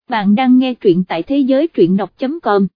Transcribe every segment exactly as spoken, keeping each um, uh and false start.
Bạn đang nghe truyện tại thế giới truyện đọc chấm com.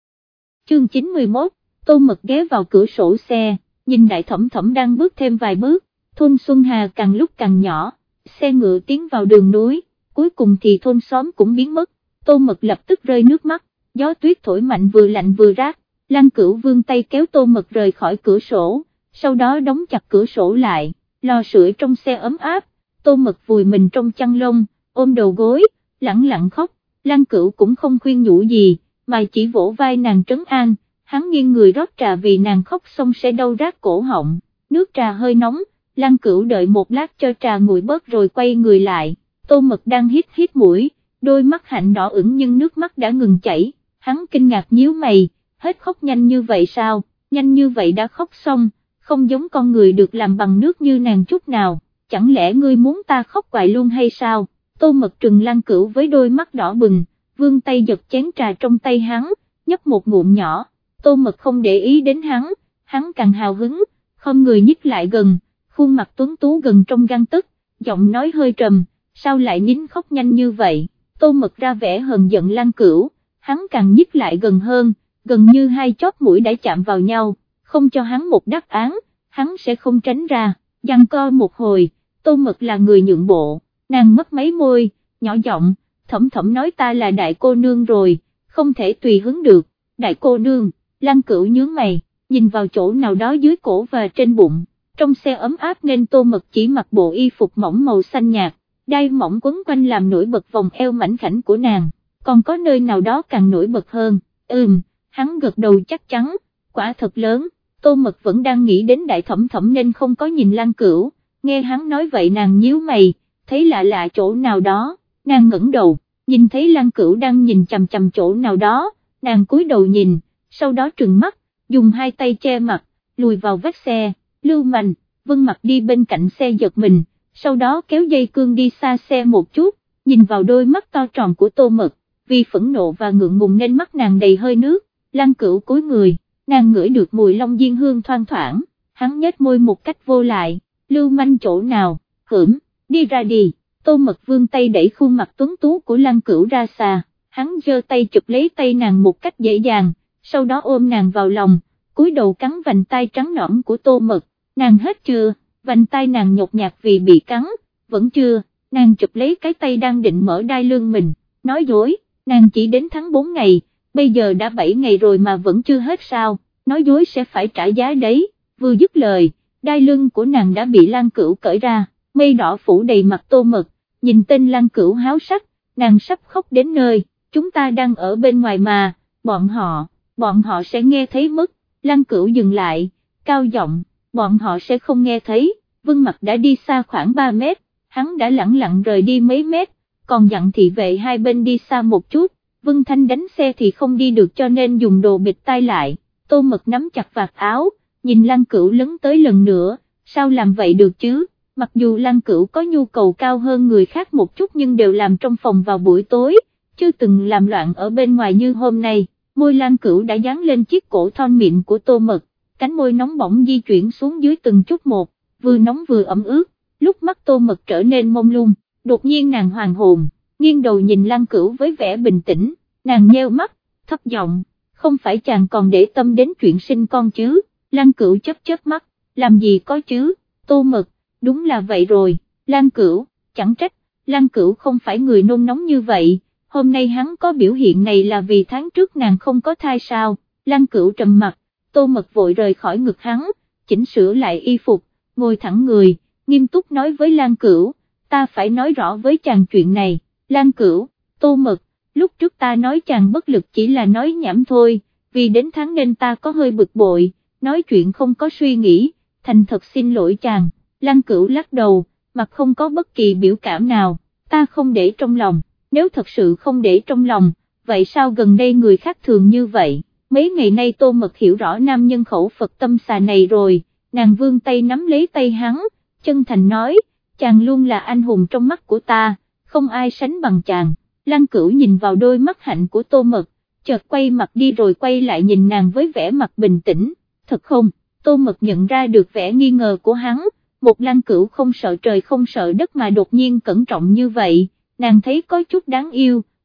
Chương chín mươi mốt, Tô Mật ghé vào cửa sổ xe, nhìn Đại Thẩm Thẩm đang bước thêm vài bước, thôn Xuân Hà càng lúc càng nhỏ, xe ngựa tiến vào đường núi, cuối cùng thì thôn xóm cũng biến mất, Tô Mật lập tức rơi nước mắt, gió tuyết thổi mạnh vừa lạnh vừa rát, Lăng Cửu vươn tay kéo Tô Mật rời khỏi cửa sổ, sau đó đóng chặt cửa sổ lại, lò sưởi trong xe ấm áp, Tô Mật vùi mình trong chăn lông, ôm đầu gối, lẳng lặng khóc. Lăng Cửu cũng không khuyên nhủ gì, mà chỉ vỗ vai nàng trấn an, hắn nghiêng người rót trà vì nàng khóc xong sẽ đau rát cổ họng, nước trà hơi nóng, Lăng Cửu đợi một lát cho trà nguội bớt rồi quay người lại, Tô Mật đang hít hít mũi, đôi mắt hạnh đỏ ửng nhưng nước mắt đã ngừng chảy, hắn kinh ngạc nhíu mày, hết khóc nhanh như vậy sao, nhanh như vậy đã khóc xong, không giống con người được làm bằng nước như nàng chút nào, chẳng lẽ ngươi muốn ta khóc hoài luôn hay sao? Tô Mật trừng Lăng Cửu với đôi mắt đỏ bừng, vươn tay giật chén trà trong tay hắn, nhấp một ngụm nhỏ, Tô Mật không để ý đến hắn, hắn càng hào hứng, không người nhích lại gần, khuôn mặt tuấn tú gần trong gang tấc, giọng nói hơi trầm, sao lại nín khóc nhanh như vậy, Tô Mật ra vẻ hờn giận Lăng Cửu, hắn càng nhích lại gần hơn, gần như hai chóp mũi đã chạm vào nhau, không cho hắn một đáp án, hắn sẽ không tránh ra, giằng co một hồi, Tô Mật là người nhượng bộ. Nàng mất mấy môi, nhỏ giọng, Thẩm Thẩm nói ta là đại cô nương rồi, không thể tùy hứng được, đại cô nương, Lăng Cửu nhướng mày, nhìn vào chỗ nào đó dưới cổ và trên bụng, trong xe ấm áp nên Tô Mật chỉ mặc bộ y phục mỏng màu xanh nhạt, đai mỏng quấn quanh làm nổi bật vòng eo mảnh khảnh của nàng, còn có nơi nào đó càng nổi bật hơn, ừm, hắn gật đầu chắc chắn, quả thật lớn, Tô Mật vẫn đang nghĩ đến đại Thẩm Thẩm nên không có nhìn Lăng Cửu, nghe hắn nói vậy nàng nhíu mày, thấy lạ lạ chỗ nào đó, nàng ngẩng đầu, nhìn thấy Lăng Cửu đang nhìn chằm chằm chỗ nào đó, nàng cúi đầu nhìn, sau đó trừng mắt, dùng hai tay che mặt, lùi vào vách xe, lưu manh, Vân Mặc đi bên cạnh xe giật mình, sau đó kéo dây cương đi xa xe một chút, nhìn vào đôi mắt to tròn của Tô Mật, vì phẫn nộ và ngượng ngùng nên mắt nàng đầy hơi nước, Lăng Cửu cúi người, nàng ngửi được mùi long diên hương thoang thoảng, hắn nhếch môi một cách vô lại, lưu manh chỗ nào, hửm. Đi ra đi, Tô Mật vươn tay đẩy khuôn mặt tuấn tú của Lăng Cửu ra xa, hắn giơ tay chụp lấy tay nàng một cách dễ dàng, sau đó ôm nàng vào lòng, cúi đầu cắn vành tai trắng nõn của Tô Mật, nàng hết chưa, vành tai nàng nhột nhạt vì bị cắn, vẫn chưa, nàng chụp lấy cái tay đang định mở đai lưng mình, nói dối, nàng chỉ đến tháng bốn ngày, bây giờ đã bảy ngày rồi mà vẫn chưa hết sao, nói dối sẽ phải trả giá đấy, vừa dứt lời, đai lưng của nàng đã bị Lăng Cửu cởi ra. Mây đỏ phủ đầy mặt Tô Mật, nhìn tên Lăng Cửu háo sắc, nàng sắp khóc đến nơi, chúng ta đang ở bên ngoài mà, bọn họ, bọn họ sẽ nghe thấy mất, Lăng Cửu dừng lại, cao giọng, bọn họ sẽ không nghe thấy, Vân Mặc đã đi xa khoảng ba mét, hắn đã lẳng lặng rời đi mấy mét, còn dặn thị vệ hai bên đi xa một chút, Vân Thanh đánh xe thì không đi được cho nên dùng đồ bịt tai lại, Tô Mật nắm chặt vạt áo, nhìn Lăng Cửu lấn tới lần nữa, sao làm vậy được chứ? Mặc dù Lăng Cửu có nhu cầu cao hơn người khác một chút nhưng đều làm trong phòng vào buổi tối, chưa từng làm loạn ở bên ngoài như hôm nay, môi Lăng Cửu đã dán lên chiếc cổ thon mịn của Tô Mật, cánh môi nóng bỏng di chuyển xuống dưới từng chút một, vừa nóng vừa ẩm ướt, lúc mắt Tô Mật trở nên mông lung, đột nhiên nàng hoàn hồn, nghiêng đầu nhìn Lăng Cửu với vẻ bình tĩnh, nàng nheo mắt, thấp giọng, không phải chàng còn để tâm đến chuyện sinh con chứ, Lăng Cửu chớp chớp mắt, làm gì có chứ, Tô Mật. Đúng là vậy rồi, Lăng Cửu, chẳng trách, Lăng Cửu không phải người nôn nóng như vậy, hôm nay hắn có biểu hiện này là vì tháng trước nàng không có thai sao, Lăng Cửu trầm mặt, Tô Mật vội rời khỏi ngực hắn, chỉnh sửa lại y phục, ngồi thẳng người, nghiêm túc nói với Lăng Cửu, ta phải nói rõ với chàng chuyện này, Lăng Cửu, Tô Mật, lúc trước ta nói chàng bất lực chỉ là nói nhảm thôi, vì đến tháng nên ta có hơi bực bội, nói chuyện không có suy nghĩ, thành thật xin lỗi chàng. Lăng Cửu lắc đầu, mặt không có bất kỳ biểu cảm nào, ta không để trong lòng, nếu thật sự không để trong lòng, vậy sao gần đây người khác thường như vậy, mấy ngày nay Tô Mật hiểu rõ nam nhân khẩu Phật tâm xà này rồi, nàng vươn tay nắm lấy tay hắn, chân thành nói, chàng luôn là anh hùng trong mắt của ta, không ai sánh bằng chàng, Lăng Cửu nhìn vào đôi mắt hạnh của Tô Mật, chợt quay mặt đi rồi quay lại nhìn nàng với vẻ mặt bình tĩnh, thật không, Tô Mật nhận ra được vẻ nghi ngờ của hắn, một Lăng Cửu không sợ trời không sợ đất mà đột nhiên cẩn trọng như vậy, nàng thấy có chút đáng yêu,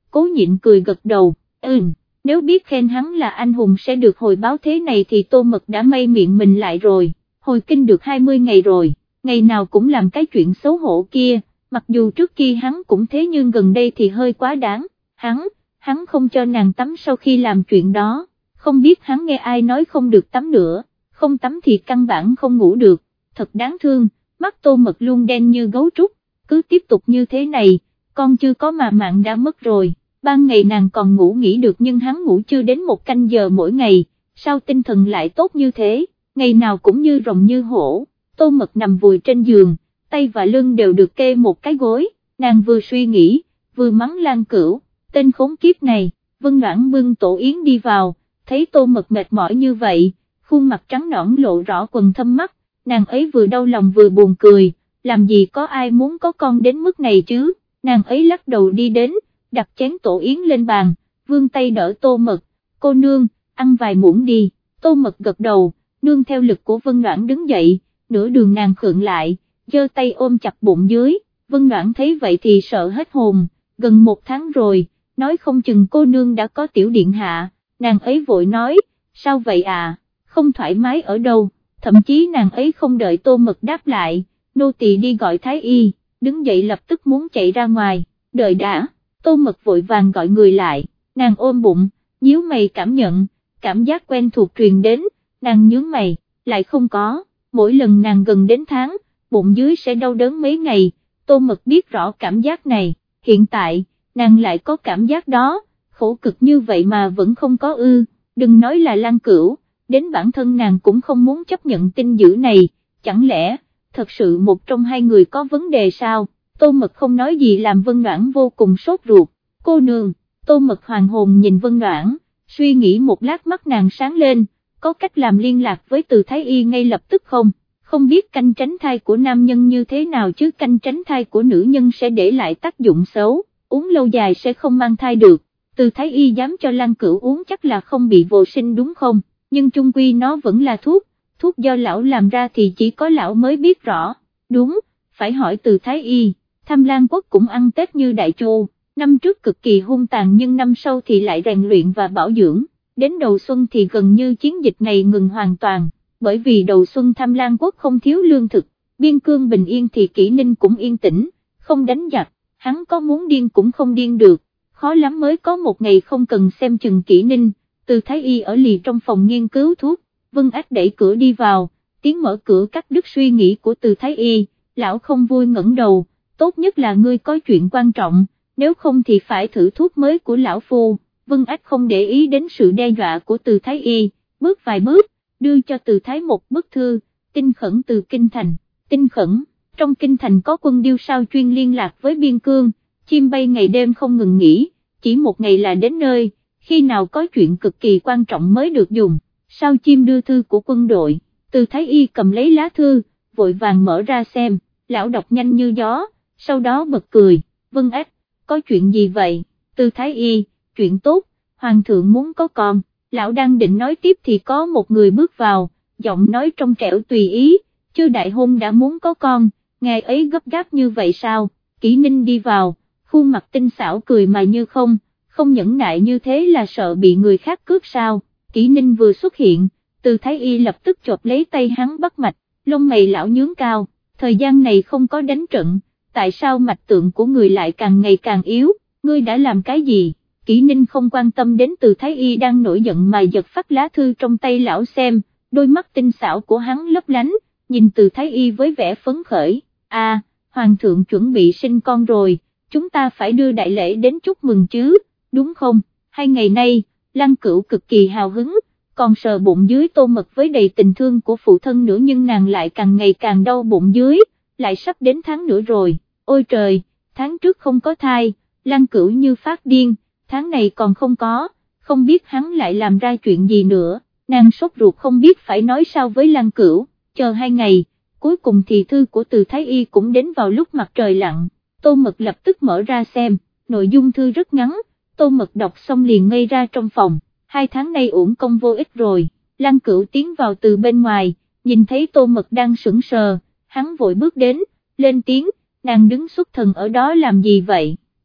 Cố nhịn cười gật đầu, ừm, nếu biết khen hắn là anh hùng sẽ được hồi báo thế này thì Tô Mật đã may miệng mình lại rồi. Hồi kinh được hai mươi ngày rồi, ngày nào cũng làm cái chuyện xấu hổ kia, mặc dù trước kia hắn cũng thế nhưng gần đây thì hơi quá đáng, hắn, hắn không cho nàng tắm sau khi làm chuyện đó, không biết hắn nghe ai nói không được tắm nữa, không tắm thì căn bản không ngủ được, thật đáng thương, mắt Tô Mật luôn đen như gấu trúc, cứ tiếp tục như thế này, con chưa có mà mạng đã mất rồi. Ban ngày nàng còn ngủ nghỉ được nhưng hắn ngủ chưa đến một canh giờ mỗi ngày, sao tinh thần lại tốt như thế, ngày nào cũng như rồng như hổ. Tô Mật nằm vùi trên giường, tay và lưng đều được kê một cái gối, nàng vừa suy nghĩ, vừa mắng Lan Cửu, tên khốn kiếp này. Vân Noãn bưng tổ yến đi vào, thấy Tô Mật mệt mỏi như vậy, khuôn mặt trắng nõn lộ rõ quầng thâm mắt, nàng ấy vừa đau lòng vừa buồn cười, làm gì có ai muốn có con đến mức này chứ, nàng ấy lắc đầu đi đến, đặt chén tổ yến lên bàn, vươn tay đỡ Tô Mật, cô nương, ăn vài muỗng đi. Tô Mật gật đầu, nương theo lực của Vân Noãn đứng dậy, nửa đường nàng khựng lại, giơ tay ôm chặt bụng dưới, Vân Noãn thấy vậy thì sợ hết hồn, gần một tháng rồi, nói không chừng cô nương đã có tiểu điện hạ, nàng ấy vội nói, sao vậy à, không thoải mái ở đâu, thậm chí nàng ấy không đợi Tô Mật đáp lại, nô tỳ đi gọi thái y, đứng dậy lập tức muốn chạy ra ngoài, đợi đã. Tô Mật vội vàng gọi người lại, nàng ôm bụng, nhíu mày cảm nhận, cảm giác quen thuộc truyền đến, nàng nhướng mày, lại không có, mỗi lần nàng gần đến tháng, bụng dưới sẽ đau đớn mấy ngày, Tô Mật biết rõ cảm giác này, hiện tại, nàng lại có cảm giác đó, khổ cực như vậy mà vẫn không có ư, đừng nói là Lan Cửu, đến bản thân nàng cũng không muốn chấp nhận tin dữ này, chẳng lẽ, thật sự một trong hai người có vấn đề sao? Tô Mật không nói gì làm Vân Noãn vô cùng sốt ruột, cô nương, Tô Mật hoàng hồn nhìn Vân Noãn, suy nghĩ một lát mắt nàng sáng lên, có cách làm liên lạc với Từ Thái Y ngay lập tức không, không biết canh tránh thai của nam nhân như thế nào chứ canh tránh thai của nữ nhân sẽ để lại tác dụng xấu, uống lâu dài sẽ không mang thai được, Từ Thái Y dám cho Lan Cửu uống chắc là không bị vô sinh đúng không, nhưng chung quy nó vẫn là thuốc, thuốc do lão làm ra thì chỉ có lão mới biết rõ, đúng, phải hỏi Từ Thái Y. Tham Lan Quốc cũng ăn Tết như Đại Chu, năm trước cực kỳ hung tàn nhưng năm sau thì lại rèn luyện và bảo dưỡng, đến đầu xuân thì gần như chiến dịch này ngừng hoàn toàn, bởi vì đầu xuân Tham Lan Quốc không thiếu lương thực, biên cương bình yên thì Kỷ Ninh cũng yên tĩnh, không đánh giặc, hắn có muốn điên cũng không điên được, khó lắm mới có một ngày không cần xem chừng Kỷ Ninh. Từ Thái Y ở lì trong phòng nghiên cứu thuốc, Vân Ách đẩy cửa đi vào, tiếng mở cửa cắt đứt suy nghĩ của Từ Thái Y, lão không vui ngẩng đầu. Tốt nhất là ngươi có chuyện quan trọng, nếu không thì phải thử thuốc mới của lão phu. Vân Ách không để ý đến sự đe dọa của Từ Thái Y, bước vài bước, đưa cho Từ Thái một bức thư, tin khẩn từ Kinh Thành, tin khẩn, trong Kinh Thành có quân điêu sao chuyên liên lạc với biên cương, chim bay ngày đêm không ngừng nghỉ, chỉ một ngày là đến nơi, khi nào có chuyện cực kỳ quan trọng mới được dùng, sao chim đưa thư của quân đội, Từ Thái Y cầm lấy lá thư, vội vàng mở ra xem, lão đọc nhanh như gió. Sau đó bật cười, Vân Ách, có chuyện gì vậy? Từ Thái Y, chuyện tốt, Hoàng thượng muốn có con, lão đang định nói tiếp thì có một người bước vào, giọng nói trong trẻo tùy ý, chưa đại hôn đã muốn có con, ngài ấy gấp gáp như vậy sao? Kỷ Ninh đi vào, khuôn mặt tinh xảo cười mà như không, không nhẫn nại như thế là sợ bị người khác cướp sao? Kỷ Ninh vừa xuất hiện, Từ Thái Y lập tức chộp lấy tay hắn bắt mạch, lông mày lão nhướng cao, thời gian này không có đánh trận. Tại sao mạch tượng của người lại càng ngày càng yếu, ngươi đã làm cái gì? Kỷ Ninh không quan tâm đến Từ Thái Y đang nổi giận mà giật phát lá thư trong tay lão xem, đôi mắt tinh xảo của hắn lấp lánh, nhìn Từ Thái Y với vẻ phấn khởi, à, Hoàng thượng chuẩn bị sinh con rồi, chúng ta phải đưa đại lễ đến chúc mừng chứ, đúng không? Hai ngày nay, Lan Cửu cực kỳ hào hứng, còn sờ bụng dưới Tô Mật với đầy tình thương của phụ thân nữa nhưng nàng lại càng ngày càng đau bụng dưới, lại sắp đến tháng nữa rồi. Ôi trời, tháng trước không có thai, Lan Cửu như phát điên, tháng này còn không có, không biết hắn lại làm ra chuyện gì nữa, nàng sốt ruột không biết phải nói sao với Lan Cửu, chờ hai ngày, cuối cùng thì thư của Từ Thái Y cũng đến vào lúc mặt trời lặn, Tô Mật lập tức mở ra xem, nội dung thư rất ngắn, Tô Mật đọc xong liền ngây ra trong phòng, hai tháng nay uổng công vô ích rồi, Lan Cửu tiến vào từ bên ngoài, nhìn thấy Tô Mật đang sững sờ, hắn vội bước đến, lên tiếng, nàng đứng xuất thần ở đó làm gì vậy,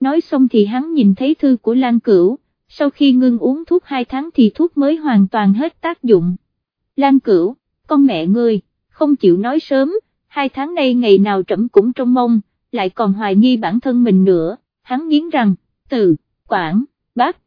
nói xong thì hắn nhìn thấy thư của Lan Cửu, sau khi ngưng uống thuốc hai tháng thì thuốc mới hoàn toàn hết tác dụng. Lan Cửu, con mẹ ngươi, không chịu nói sớm, hai tháng nay ngày nào trẫm cũng trông mong, lại còn hoài nghi bản thân mình nữa, hắn nghiến răng, từ, Quảng, Bác,